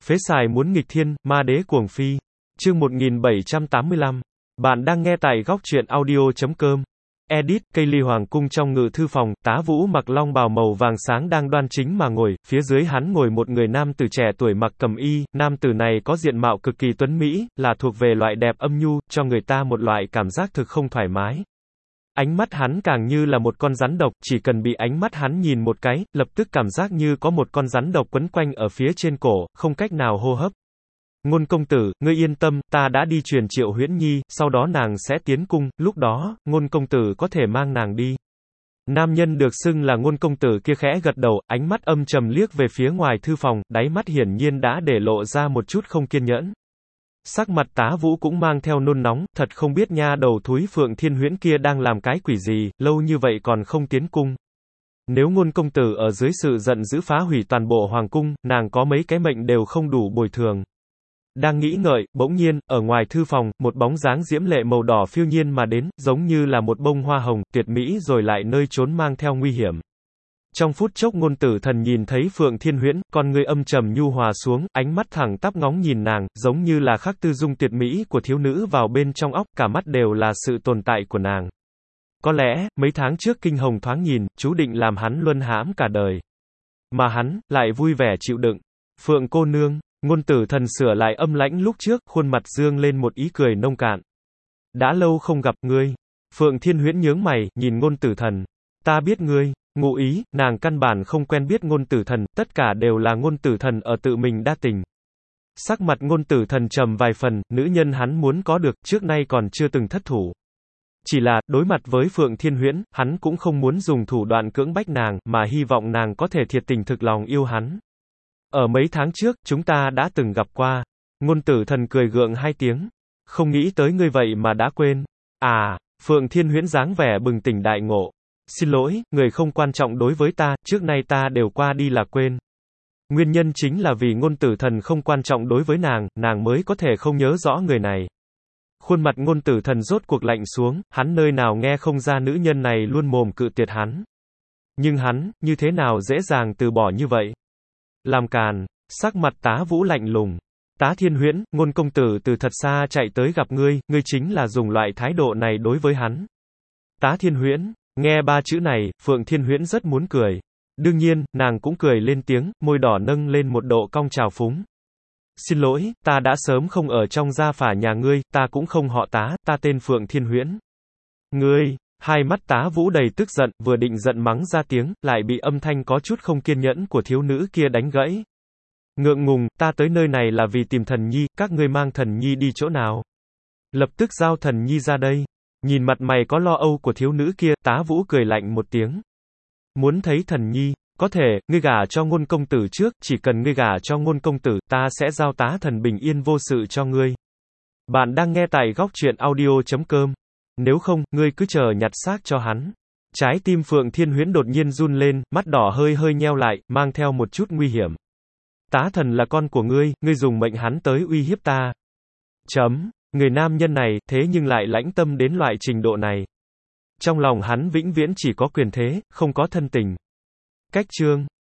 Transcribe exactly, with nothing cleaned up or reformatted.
Phế xài muốn nghịch thiên, ma đế cuồng phi. Chương một nghìn bảy trăm tám mươi lăm. Bạn đang nghe tại góc truyện audio chấm com. Edit, cây ly hoàng cung trong ngự thư phòng, Tá Vũ mặc long bào màu vàng sáng đang đoan chính mà ngồi, phía dưới hắn ngồi một người nam tử trẻ tuổi mặc cẩm y, nam tử này có diện mạo cực kỳ tuấn mỹ, là thuộc về loại đẹp âm nhu, cho người ta một loại cảm giác thực không thoải mái. Ánh mắt hắn càng như là một con rắn độc, chỉ cần bị ánh mắt hắn nhìn một cái, lập tức cảm giác như có một con rắn độc quấn quanh ở phía trên cổ, không cách nào hô hấp. Ngôn công tử, ngươi yên tâm, ta đã đi truyền Triệu Huyễn Nhi, sau đó nàng sẽ tiến cung, lúc đó, Ngôn công tử có thể mang nàng đi. Nam nhân được xưng là Ngôn công tử kia khẽ gật đầu, ánh mắt âm trầm liếc về phía ngoài thư phòng, đáy mắt hiển nhiên đã để lộ ra một chút không kiên nhẫn. Sắc mặt Tá Vũ cũng mang theo nôn nóng, thật không biết nha đầu thúi Phượng Thiên Huyễn kia đang làm cái quỷ gì, lâu như vậy còn không tiến cung. Nếu Ngôn công tử ở dưới sự giận dữ phá hủy toàn bộ hoàng cung, nàng có mấy cái mệnh đều không đủ bồi thường. Đang nghĩ ngợi, bỗng nhiên, ở ngoài thư phòng, một bóng dáng diễm lệ màu đỏ phiêu nhiên mà đến, giống như là một bông hoa hồng, tuyệt mỹ rồi lại nơi trốn mang theo nguy hiểm. Trong phút chốc Ngôn Tử Thần nhìn thấy Phượng Thiên Huyễn, con ngươi âm trầm nhu hòa xuống, ánh mắt thẳng tắp ngóng nhìn nàng, giống như là khắc tư dung tuyệt mỹ của thiếu nữ vào bên trong óc, cả mắt đều là sự tồn tại của nàng. Có lẽ, mấy tháng trước kinh hồng thoáng nhìn, chú định làm hắn luân hãm cả đời. Mà hắn, lại vui vẻ chịu đựng. Phượng cô nương. Ngôn Tử Thần sửa lại âm lãnh lúc trước, khuôn mặt dương lên một ý cười nông cạn. Đã lâu không gặp ngươi. Phượng Thiên Huyễn nhướng mày, nhìn Ngôn Tử Thần. Ta biết ngươi. Ngụ ý, nàng căn bản không quen biết Ngôn Tử Thần, tất cả đều là Ngôn Tử Thần ở tự mình đa tình. Sắc mặt Ngôn Tử Thần trầm vài phần, nữ nhân hắn muốn có được, trước nay còn chưa từng thất thủ. Chỉ là, đối mặt với Phượng Thiên Huyễn, hắn cũng không muốn dùng thủ đoạn cưỡng bách nàng, mà hy vọng nàng có thể thiệt tình thực lòng yêu hắn. Ở mấy tháng trước, chúng ta đã từng gặp qua. Ngôn Tử Thần cười gượng hai tiếng. Không nghĩ tới ngươi vậy mà đã quên. À, Phượng Thiên Huyễn dáng vẻ bừng tỉnh đại ngộ. Xin lỗi, người không quan trọng đối với ta, trước nay ta đều qua đi là quên. Nguyên nhân chính là vì Ngôn Tử Thần không quan trọng đối với nàng, nàng mới có thể không nhớ rõ người này. Khuôn mặt Ngôn Tử Thần rốt cuộc lạnh xuống, hắn nơi nào nghe không ra nữ nhân này luôn mồm cự tuyệt hắn. Nhưng hắn, như thế nào dễ dàng từ bỏ như vậy? Làm càn, sắc mặt Tá Vũ lạnh lùng. Tá Thiên Huyễn, Ngôn công tử từ thật xa chạy tới gặp ngươi, ngươi chính là dùng loại thái độ này đối với hắn. Tá Thiên Huyễn, nghe ba chữ này, Phượng Thiên Huyễn rất muốn cười. Đương nhiên, nàng cũng cười lên tiếng, môi đỏ nâng lên một độ cong trào phúng. Xin lỗi, ta đã sớm không ở trong gia phả nhà ngươi, ta cũng không họ Tá, ta tên Phượng Thiên Huyễn. Ngươi, hai mắt Tá Vũ đầy tức giận, vừa định giận mắng ra tiếng, lại bị âm thanh có chút không kiên nhẫn của thiếu nữ kia đánh gãy. Ngượng ngùng, ta tới nơi này là vì tìm Thần Nhi, các ngươi mang Thần Nhi đi chỗ nào? Lập tức giao Thần Nhi ra đây. Nhìn mặt mày có lo âu của thiếu nữ kia, Tá Vũ cười lạnh một tiếng. Muốn thấy Thần Nhi, có thể, ngươi gả cho Ngôn công tử trước, chỉ cần ngươi gả cho Ngôn công tử, ta sẽ giao Tá Thần bình yên vô sự cho ngươi. Bạn đang nghe tại góc truyện audio chấm com. Nếu không, ngươi cứ chờ nhặt xác cho hắn. Trái tim Phượng Thiên Huyễn đột nhiên run lên, mắt đỏ hơi hơi nheo lại, mang theo một chút nguy hiểm. Tá Thần là con của ngươi, ngươi dùng mệnh hắn tới uy hiếp ta. Chấm, người nam nhân này, thế nhưng lại lãnh tâm đến loại trình độ này. Trong lòng hắn vĩnh viễn chỉ có quyền thế, không có thân tình. Cách chương.